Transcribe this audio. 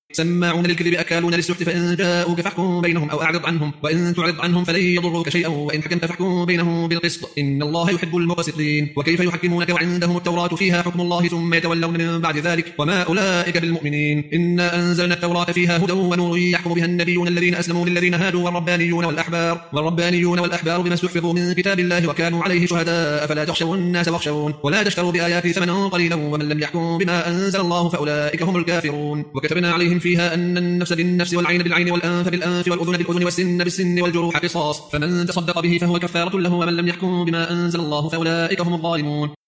سماعون للكذب أكالون للسحت، فإن جاءوك فاحكم بينهم أو أعرض عنهم، وإن تعرض عنهم فلن يضروك شيئا، وإن حكمت فاحكم بينهم بالقسط، إن الله يحب المقسطين. وكيف يحكمونك وعندهم التوراة فيها حكم الله ثم يتولون من بعد ذلك وما أولئك بالمؤمنين. إنا أنزلنا التوراة فيها هدى ونور يحكم بها النبيون الذين أسلموا للذين هادوا والربانيون والأحبار بما استحفظوا من كتاب الله وكانوا عليه شهداء، فلا تخشوا الناس واخشون ولا تشتروا بآياتي ثمنا قليلا ومن لم يحكم بما أنزل الله فأولئك هم الكافرون. وكتبنا عليهم فيها أن النفس بالنفس والعين بالعين والأنف بالأنف والأذن بالأذن والسن بالسن والجروح قصاص، فمن تصدق به فهو كفارة له ومن لم يحكم بما أنزل الله فأولئك هم الظالمون.